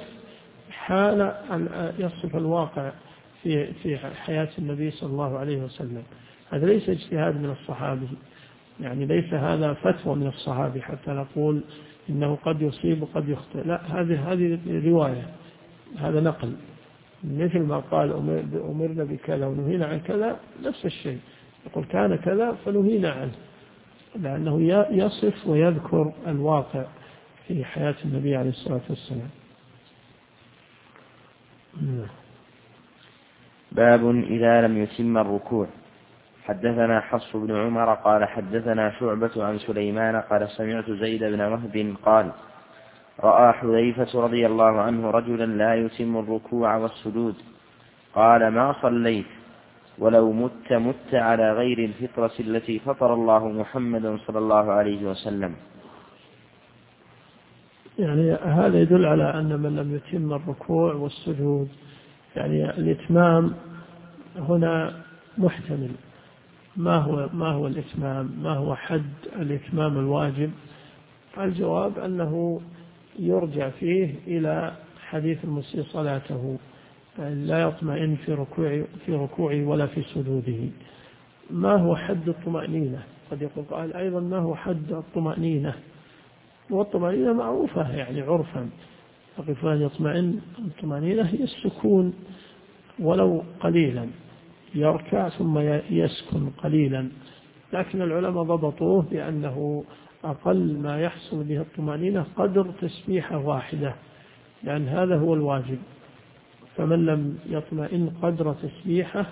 يصف الواقع في حياة النبي صلى الله عليه وسلم. هذا ليس اجتهاد من الصحابي، يعني ليس هذا فتوى من الصحابي حتى نقول إنه قد يصيب وقد يخطئ، لا، هذه رواية، هذا نقل، مثل ما قال أمرنا بكذا ونهينا عن كذا، نفس الشيء، يقول كان كذا فنهينا عنه، لأنه يصف ويذكر الواقع في حياة النبي عليه الصلاة والسلام. باب إذا لم يتم الركوع. حدثنا حفص بن عمر قال حدثنا شعبة عن سليمان قال سمعت زيد بن وهب قال رأى حذيفة رضي الله عنه رجلا لا يتم الركوع والسجود، قال ما صليت ولو مت على غير الفطرة التي فطر الله محمدا صلى الله عليه وسلم. يعني هذا يدل على أن من لم يتم الركوع والسجود، يعني الإتمام هنا محتمل. ما هو الإتمام؟ ما هو حد الإتمام الواجب؟ الجواب أنه يرجع فيه إلى حديث المسيء صلاته، لا يطمئن في ركوعه ولا في سجوده. ما هو حد الطمأنينة؟ قد يقول قال أيضا ما هو حد الطمأنينة؟ والطمأنينة معروفة يعني عرفا، فقفان يطمئن. الطمأنينة هي السكون ولو قليلا، يركع ثم يسكن قليلا، لكن العلماء ضبطوه بأنه أقل ما يحصل به الطمأنينة قدر تسبيحة واحدة، لأن هذا هو الواجب. فمن لم يطمئن قدر تسبيحة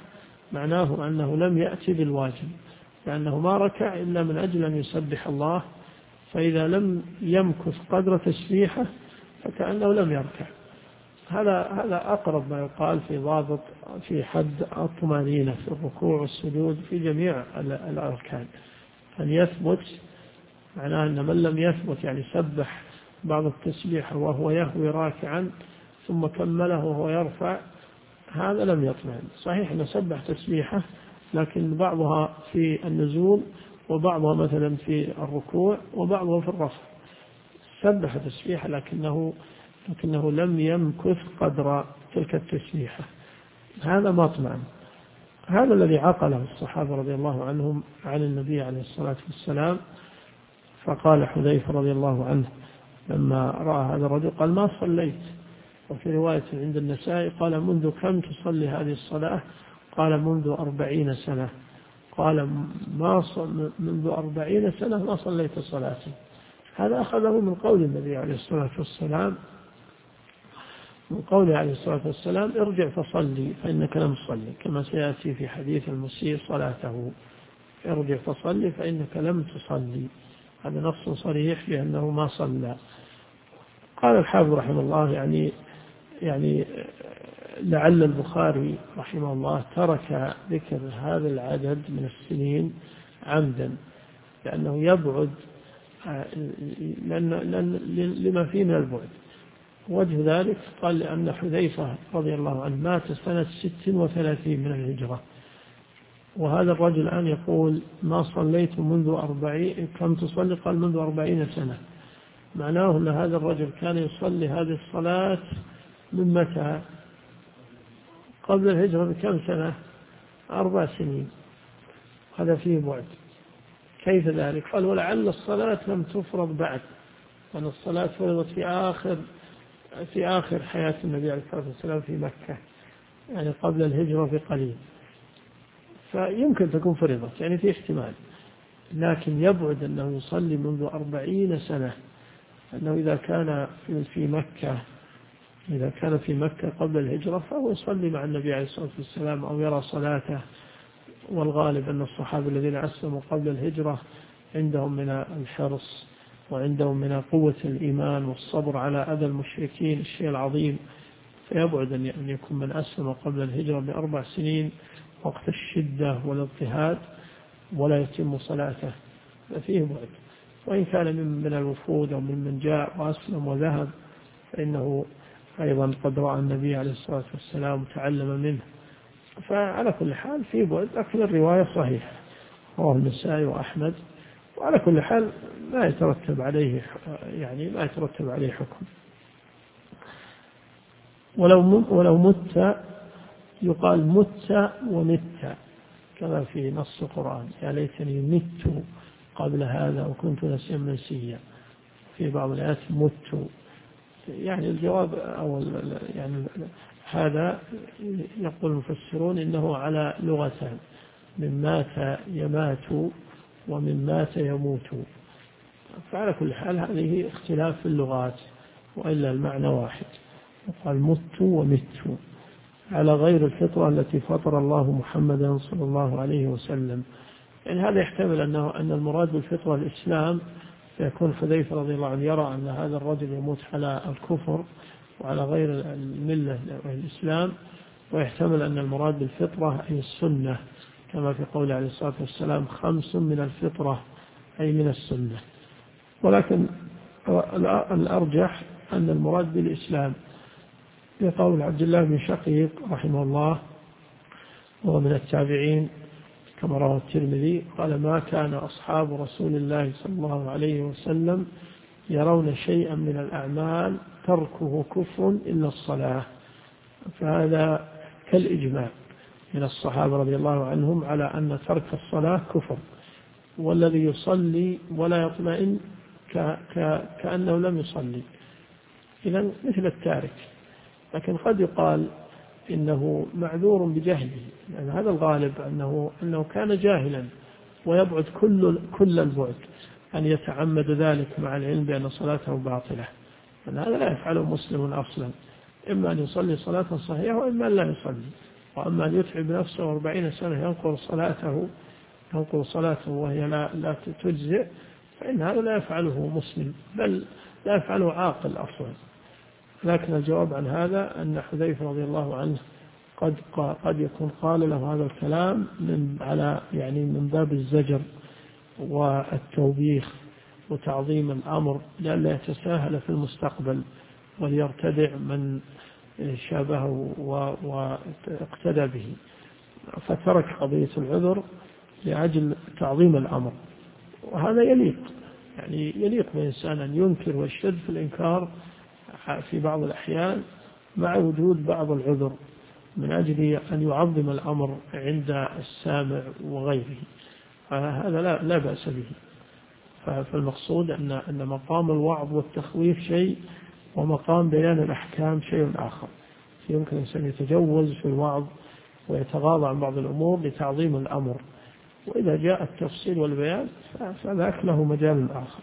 معناه أنه لم يأتي بالواجب، لأنه ما ركع إلا من أجل أن يسبح الله، فإذا لم يمكث قدر تسبيحه فكأنه لم يركع. هذا أقرب ما يقال في ضابط في حد الطمأنينة في الركوع والسجود في جميع الأركان، أن يثبت. معناه أن من لم يثبت يعني سبح بعض التسبيح وهو يهوي راكعا ثم كمله وهو يرفع، هذا لم يطمئن. صحيح أنه سبح تسبيحه، لكن بعضها في النزول وبعضها مثلا في الركوع وبعضها في الرفع، سبح تسبيحه لكنه لم يمكث قدر تلك التسبيحة، هذا ما اطمئن. هذا الذي عقله الصحابة رضي الله عنهم عن النبي عليه الصلاة والسلام. فقال حذيفة رضي الله عنه لما رأى هذا الرجل قال: ما صليت. وفي رواية عند النسائي قال: منذ كم تصلي هذه الصلاة؟ قال: منذ 40 سنة. قال: منذ 40 سنة ما صليت صلاتي. هذا أخذه من قول النبي عليه الصلاة والسلام، من قوله عليه الصلاة والسلام: ارجع فصلي فإنك لم تصلي، كما سيأتي في حديث المسيء صلاته: ارجع فصلي فإنك لم تصلي. هذا نص صريح بأنه ما صلى. قال الحافظ رحمه الله يعني لعل البخاري رحمه الله ترك ذكر هذا العدد من السنين عمدا، لأنه يبعد لما فيه من البعد. وجه ذلك قال لأن حذيفة رضي الله عنه مات سنة 36 من الهجرة، وهذا الرجل الآن يقول: ما صليت منذ 40. كم تصلي؟ قال: منذ 40 سنة. معناه أن هذا الرجل كان يصلي هذه الصلاة من متى؟ قبل الهجرة بكم سنة؟ 4 سنين. هذا فيه بعد. كيف ذلك؟ قال: ولعل الصلاة لم تفرض بعد، أن الصلاة فرضت في آخر حياة النبي عليه الصلاة والسلام في مكة، يعني قبل الهجرة بقليل، فيمكن تكون فرضت، يعني في احتمال. لكن يبعد أنه يصلي منذ 40 سنة، أنه إذا كان في مكة قبل الهجرة فهو يصلي مع النبي عليه الصلاة والسلام أو يرى صلاته. والغالب أن الصحابة الذين أسلموا قبل الهجرة عندهم من الحرص وعندهم من قوة الإيمان والصبر على أذى المشركين الشيء العظيم، فيبعد أن يكون من أسلم قبل الهجرة ب4 سنين وقت الشدة والاضطهاد ولا يتم صلاته، ففيه بعد. وإن كان من الوفود أو من جاء وأسلم وذهب فإنه أيضا قد رأى النبي عليه الصلاة والسلام وتعلم منه. فعلى كل حال فيه بعد، لكن الرواية صحيحة، رواه النسائي وأحمد. وعلى كل حال ما يترتب عليه حكم. ولو مت يقال مت ومت، كما في نص القرآن: يا ليتني مت قبل هذا وكنت نسيا منسيا. في بعض الآيات مت. يعني الجواب هذا يقول المفسرون إنه على لغتان: من مات يمات ومن مات يموت. فعلى كل حال هذه اختلاف في اللغات، وإلا المعنى واحد. وقال: مت ومت على غير الفطرة التي فطر الله محمدا صلى الله عليه وسلم. يعني هذا يحتمل أن المراد بالفطرة الإسلام، فيكون حذيفة رضي الله عنه يرى أن هذا الرجل يموت على الكفر وعلى غير الملة والإسلام، ويحتمل أن المراد بالفطرة أي السنة، كما في قول عليه الصلاة والسلام: 5 من الفطرة، أي من السنة. ولكن الأرجح أن المراد بالإسلام، لقول عبد الله بن شقيق رحمه الله وهو من التابعين كما رواه الترمذي قال: ما كان أصحاب رسول الله صلى الله عليه وسلم يرون شيئا من الأعمال تركه كفر إلا الصلاة. فهذا كالإجماع من الصحابة رضي الله عنهم على أن ترك الصلاة كفر، والذي يصلي ولا يطمئن كأنه لم يصلي، إذن مثل التارك. لكن قد يقال إنه معذور بجهله، لأن هذا الغالب أنه كان جاهلا، ويبعد كل البعد أن يتعمد ذلك مع العلم بأن صلاته باطلة، لأن هذا لا يفعله مسلم أصلا، إما أن يصلي صلاة صحيحة وإما أن لا يصلي، وأما أن يتعب نفسه 40 سنة ينقض صلاته وهي لا تجزئ، فإن هذا لا يفعله مسلم، بل لا يفعله عاقل أصلا. لكن الجواب عن هذا أن حذيفة رضي الله عنه قد يكون قال له هذا الكلام من باب الزجر والتوبيخ وتعظيم الأمر، لئلا يتساهل في المستقبل وليرتدع من شابهه واقتدى به، فترك قضية العذر لأجل تعظيم الأمر. وهذا يليق بإنسان أن ينكر والشد في الإنكار في بعض الأحيان مع وجود بعض العذر، من أجل أن يعظم الأمر عند السامع وغيره، هذا لا بأس به. فالمقصود أن مقام الوعظ والتخويف شيء، ومقام بيان الأحكام شيء آخر. يمكن الإنسان يتجوز في الوعظ ويتغاضى عن بعض الأمور لتعظيم الأمر، وإذا جاء التفصيل والبيان فذاك له مجال آخر.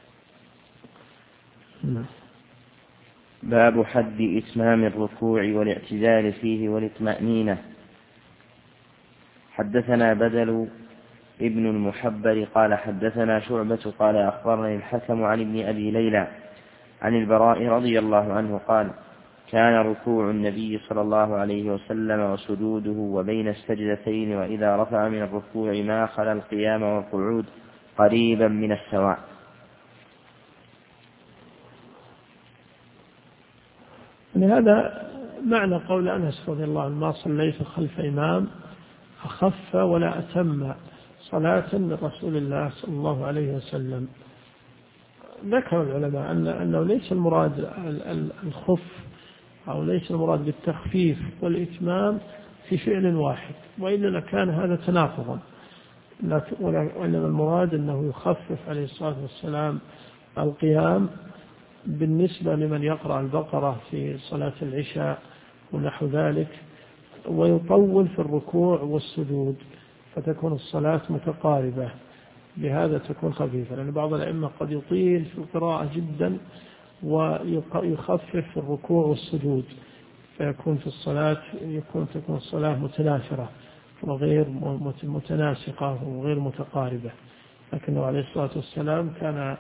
باب حد إتمام الركوع والاعتدال فيه والاطمأنينة. حدثنا بدل ابن المحبر قال حدثنا شعبة قال أخبرني الحكم عن ابن أبي ليلى عن البراء رضي الله عنه قال كان ركوع النبي صلى الله عليه وسلم وسجوده وبين السجدتين وإذا رفع من الركوع ما خلا القيام والقعود قريبا من السواء. لهذا معنى قول أنس رضي الله عنه ما صليت خلف إمام أخف ولا أتم صلاة لرسول الله صلى الله عليه وسلم. ذكر العلماء أنه ليس المراد الخف، أو ليس المراد بالتخفيف والإتمام في فعل واحد، وإنما كان هذا تناقضا، وإنما المراد أنه يخفف عليه الصلاة والسلام القيام بالنسبة لمن يقرأ البقرة في صلاة العشاء ونحو ذلك، ويطول في الركوع والسجود، فتكون الصلاة متقاربة، بهذا تكون خفيفة. لأن بعض الأئمة قد يطيل في القراءة جدا ويخفف في الركوع والسجود، فيكون في الصلاة تكون الصلاة متناثرة وغير متناسقة وغير متقاربة. لكنه عليه الصلاة والسلام كان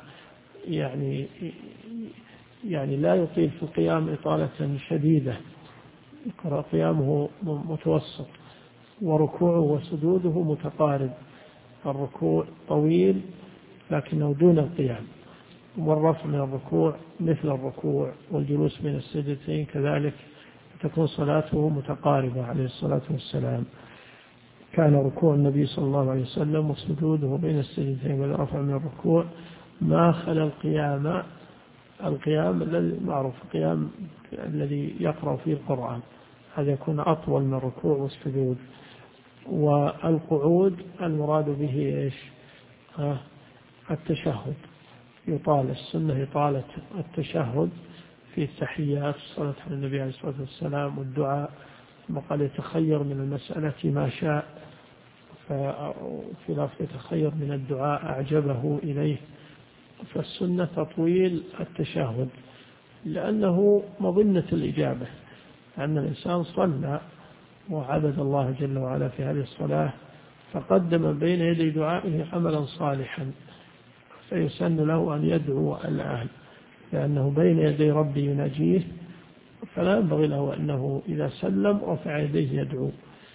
يعني لا يطيل في القيام إطالة شديدة، قيامه متوسط، وركوعه وسجوده متقارب، الركوع طويل لكنه دون القيام، والرفع من الركوع مثل الركوع، والجلوس بين السجدتين كذلك، تكون صلاته متقاربة عليه الصلاة والسلام. كان ركوع النبي صلى الله عليه وسلم وسجوده بين السجدتين والرفع من الركوع ما خلا القيام الذي معروف، القيام الذي يقرأ فيه القرآن، هذا يكون أطول من الركوع والسجود. والقعود المراد به إيش؟ التشهد، يطال السنة إطالة التشهد في التحيات الصلاة على النبي عليه الصلاة والسلام والدعاء، ثم قال يتخير من المسألة ما شاء، في لفظ يتخير من الدعاء أعجبه إليه. فالسنة تطويل التشهد، لأنه مظنة الإجابة، أن الإنسان صلى وعبد الله جل وعلا في هذه الصلاة، فقدم بين يدي دعائه عملا صالحا، فيسن له أن يدعو الآن، لأنه بين يدي ربي يناجيه، فلا ينبغي له أنه إذا سلم رفع يديه يدعو،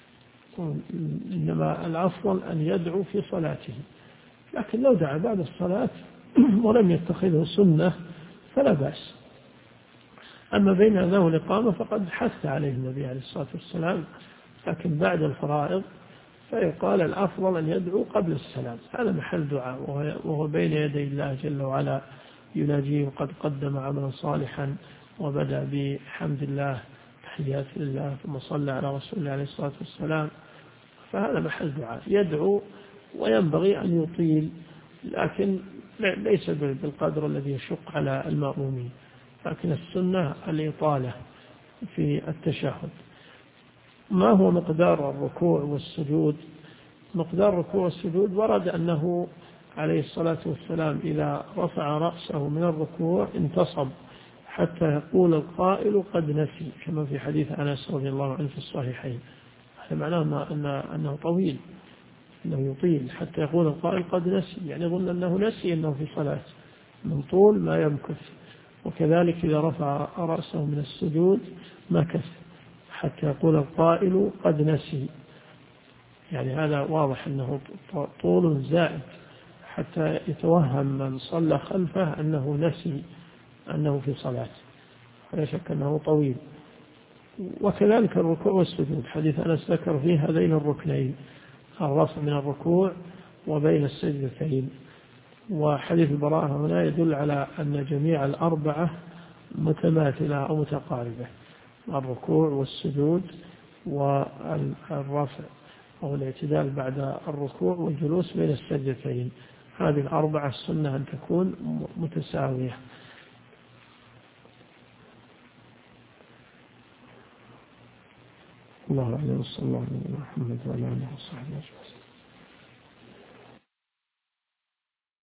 إنما الأفضل أن يدعو في صلاته. لكن لو دعا بعد الصلاة ولم يتخذه سنة فلا بأس. أما بين أذان والإقامة فقد حث عليه النبي عليه الصلاة والسلام، لكن بعد الفرائض فيقال الأفضل أن يدعو قبل السلام، هذا محل دعاء، وهو بين يدي الله جل وعلا يناجيه، وقد قدم عملا صالحا وبدأ بحمد الله تحيات لله ثم صلى على رسول الله عليه الصلاة والسلام، فهذا محل دعاء يدعو، وينبغي أن يطيل، لكن ليس بالقدر الذي يشق على المأمومين، لكن السنة الإطالة في التشهد. ما هو مقدار الركوع والسجود؟ مقدار الركوع والسجود ورد أنه عليه الصلاة والسلام إذا رفع رأسه من الركوع انتصب حتى يقول القائل قد نسي، كما في حديث أنس رضي الله عنه في الصحيحين، هذا معناه أنه طويل، أنه يطيل حتى يقول القائل قد نسي، يعني يظن أنه نسي أنه في صلاة من طول ما يمكث. وكذلك إذا رفع رأسه من السجود مكث حتى يقول القائل قد نسي، يعني هذا واضح أنه طول زائد حتى يتوهم من صلى خلفه أنه نسي أنه في صلاة، ولا شك أنه طويل. وكذلك الركوع والسجود، حديث أنس ذكر فيه هذين الركنين، الرفع من الركوع وبين السجدتين. وحديث البراءة هنا يدل على أن جميع الأربعة متماثلة أو متقاربة، الركوع والسجود والرفع أو الاعتدال بعد الركوع والجلوس بين السجدتين، هذه الأربعة السنة أن تكون متساوية. الله أعلم، صلى الله عليه وسلم وعلى آله وصحبه أجمعين.